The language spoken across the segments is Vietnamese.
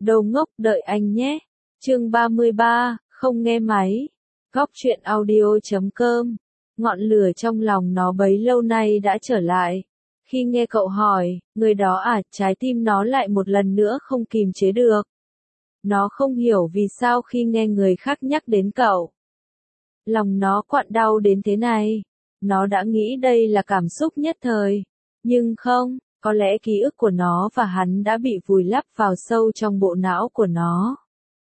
Đồ ngốc đợi anh nhé. Chương 33, không nghe máy. Góc truyện audio.com. Ngọn lửa trong lòng nó bấy lâu nay đã trở lại. Khi nghe cậu hỏi, người đó à, trái tim nó lại một lần nữa không kìm chế được. Nó không hiểu vì sao khi nghe người khác nhắc đến cậu. Lòng nó quặn đau đến thế này. Nó đã nghĩ đây là cảm xúc nhất thời. Nhưng không, có lẽ ký ức của nó và hắn đã bị vùi lấp vào sâu trong bộ não của nó.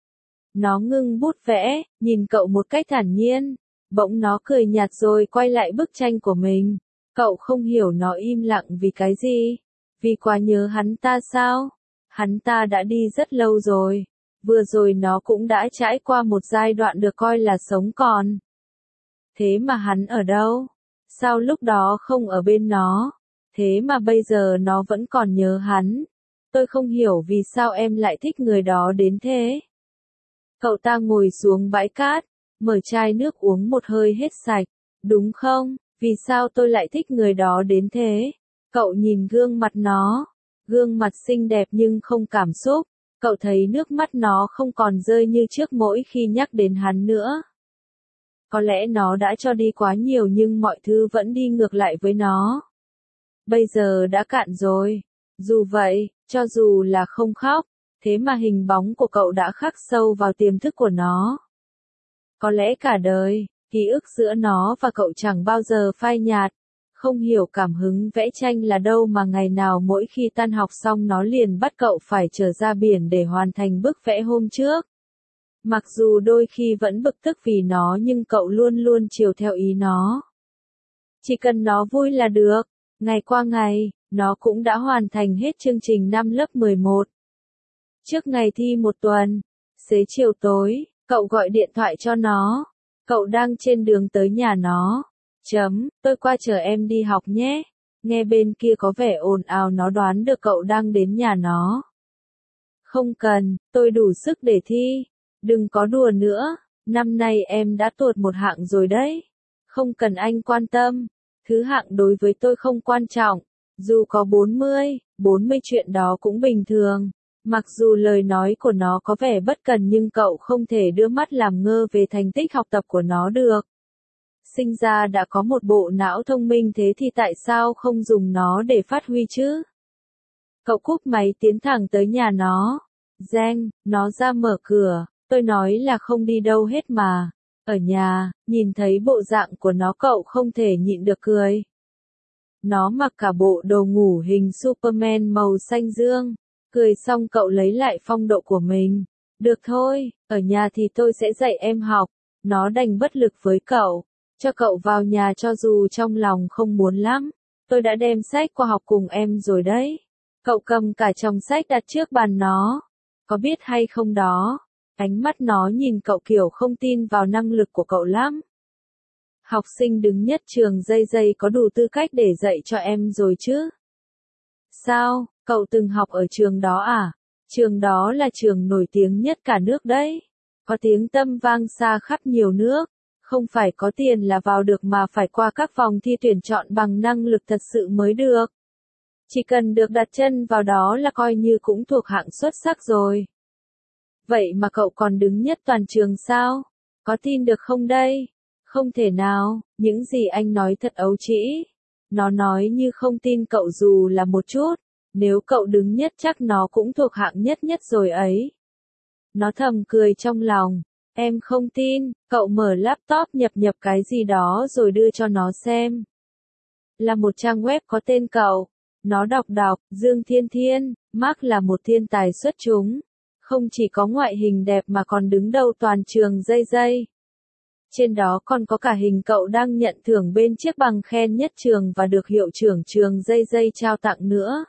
Nó ngưng bút vẽ, nhìn cậu một cách thản nhiên. Bỗng nó cười nhạt rồi quay lại bức tranh của mình. Cậu không hiểu nó im lặng vì cái gì? Vì quá nhớ hắn ta sao? Hắn ta đã đi rất lâu rồi. Vừa rồi nó cũng đã trải qua một giai đoạn được coi là sống còn. Thế mà hắn ở đâu? Sao lúc đó không ở bên nó? Thế mà bây giờ nó vẫn còn nhớ hắn. Tôi không hiểu vì sao em lại thích người đó đến thế. Cậu ta ngồi xuống bãi cát, mở chai nước uống một hơi hết sạch. Đúng không? Vì sao tôi lại thích người đó đến thế? Cậu nhìn gương mặt nó. Gương mặt xinh đẹp nhưng không cảm xúc. Cậu thấy nước mắt nó không còn rơi như trước mỗi khi nhắc đến hắn nữa. Có lẽ nó đã cho đi quá nhiều nhưng mọi thứ vẫn đi ngược lại với nó. Bây giờ đã cạn rồi. Dù vậy, cho dù là không khóc, thế mà hình bóng của cậu đã khắc sâu vào tiềm thức của nó. Có lẽ cả đời, ký ức giữa nó và cậu chẳng bao giờ phai nhạt. Không hiểu cảm hứng vẽ tranh là đâu mà ngày nào mỗi khi tan học xong nó liền bắt cậu phải trở ra biển để hoàn thành bức vẽ hôm trước. Mặc dù đôi khi vẫn bực tức vì nó nhưng cậu luôn luôn chiều theo ý nó. Chỉ cần nó vui là được. Ngày qua ngày, nó cũng đã hoàn thành hết chương trình năm lớp 11. Trước ngày thi một tuần, xế chiều tối, cậu gọi điện thoại cho nó. Cậu đang trên đường tới nhà nó. Tôi qua chờ em đi học nhé. Nghe bên kia có vẻ ồn ào nó đoán được cậu đang đến nhà nó. Không cần, tôi đủ sức để thi. Đừng có đùa nữa, năm nay em đã tuột một hạng rồi đấy. Không cần anh quan tâm, thứ hạng đối với tôi không quan trọng. Dù có 40 chuyện đó cũng bình thường. Mặc dù lời nói của nó có vẻ bất cần nhưng cậu không thể đưa mắt làm ngơ về thành tích học tập của nó được. Sinh ra đã có một bộ não thông minh thế thì tại sao không dùng nó để phát huy chứ? Cậu cúp máy tiến thẳng tới nhà nó. Giang, nó ra mở cửa. Tôi nói là không đi đâu hết mà. Ở nhà, nhìn thấy bộ dạng của nó cậu không thể nhịn được cười. Nó mặc cả bộ đồ ngủ hình Superman màu xanh dương. Cười xong cậu lấy lại phong độ của mình. Được thôi, ở nhà thì tôi sẽ dạy em học. Nó đành bất lực với cậu. Cho cậu vào nhà cho dù trong lòng không muốn lắm. Tôi đã đem sách qua học cùng em rồi đấy. Cậu cầm cả chồng sách đặt trước bàn nó. Có biết hay không đó? Ánh mắt nó nhìn cậu kiểu không tin vào năng lực của cậu lắm. Học sinh đứng nhất trường dây có đủ tư cách để dạy cho em rồi chứ? Sao, cậu từng học ở trường đó à? Trường đó là trường nổi tiếng nhất cả nước đấy. Có tiếng tăm vang xa khắp nhiều nước. Không phải có tiền là vào được mà phải qua các vòng thi tuyển chọn bằng năng lực thật sự mới được. Chỉ cần được đặt chân vào đó là coi như cũng thuộc hạng xuất sắc rồi. Vậy mà cậu còn đứng nhất toàn trường sao? Có tin được không đây? Không thể nào, những gì anh nói thật ấu trĩ. Nó nói như không tin cậu dù là một chút. Nếu cậu đứng nhất chắc nó cũng thuộc hạng nhất rồi ấy. Nó thầm cười trong lòng. Em không tin, cậu mở laptop nhập cái gì đó rồi đưa cho nó xem. Là một trang web có tên cậu. Nó đọc, Dương Thiên, Mark là một thiên tài xuất chúng. Không chỉ có ngoại hình đẹp mà còn đứng đầu toàn trường dây. Trên đó còn có cả hình cậu đang nhận thưởng bên chiếc bằng khen nhất trường và được hiệu trưởng trường dây trao tặng nữa.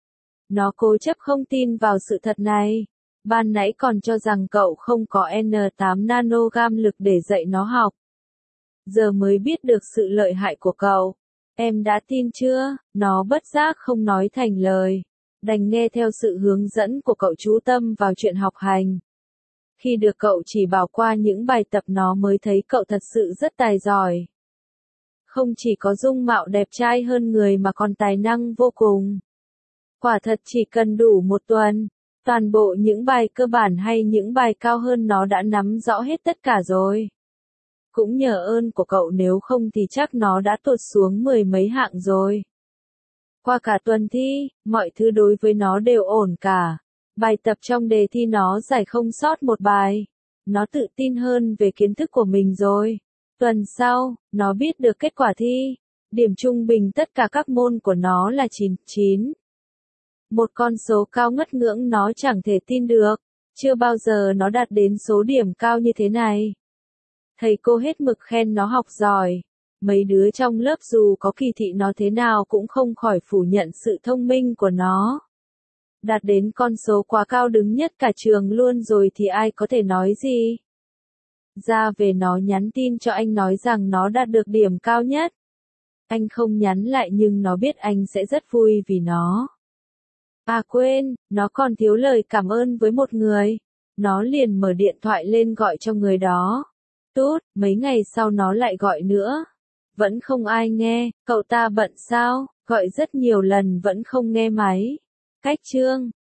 Nó cố chấp không tin vào sự thật này. Ban nãy còn cho rằng cậu không có N8 nanogam lực để dạy nó học. Giờ mới biết được sự lợi hại của cậu. Em đã tin chưa? Nó bất giác không nói thành lời. Đành nghe theo sự hướng dẫn của cậu chú tâm vào chuyện học hành. Khi được cậu chỉ bảo qua những bài tập nó mới thấy cậu thật sự rất tài giỏi. Không chỉ có dung mạo đẹp trai hơn người mà còn tài năng vô cùng. Quả thật chỉ cần đủ một tuần, Toàn bộ những bài cơ bản hay những bài cao hơn nó đã nắm rõ hết tất cả rồi. Cũng nhờ ơn của cậu, nếu không thì chắc nó đã tụt xuống 10 mấy hạng rồi. Qua cả tuần thi, mọi thứ đối với nó đều ổn cả. Bài tập trong đề thi nó giải không sót một bài. Nó tự tin hơn về kiến thức của mình rồi. Tuần sau, nó biết được kết quả thi. Điểm trung bình tất cả các môn của nó là 99. Một con số cao ngất ngưỡng, nó chẳng thể tin được. Chưa bao giờ nó đạt đến số điểm cao như thế này. Thầy cô hết mực khen nó học giỏi. Mấy đứa trong lớp dù có kỳ thị nó thế nào cũng không khỏi phủ nhận sự thông minh của nó. Đạt đến con số quá cao, đứng nhất cả trường luôn rồi thì ai có thể nói gì. Ra về nó nhắn tin cho anh nói rằng nó đạt được điểm cao nhất. Anh không nhắn lại nhưng nó biết anh sẽ rất vui vì nó. À quên, nó còn thiếu lời cảm ơn với một người. Nó liền mở điện thoại lên gọi cho người đó. Tút, mấy ngày sau nó lại gọi nữa. Vẫn không ai nghe, cậu ta bận sao, gọi rất nhiều lần vẫn không nghe máy. Cách chương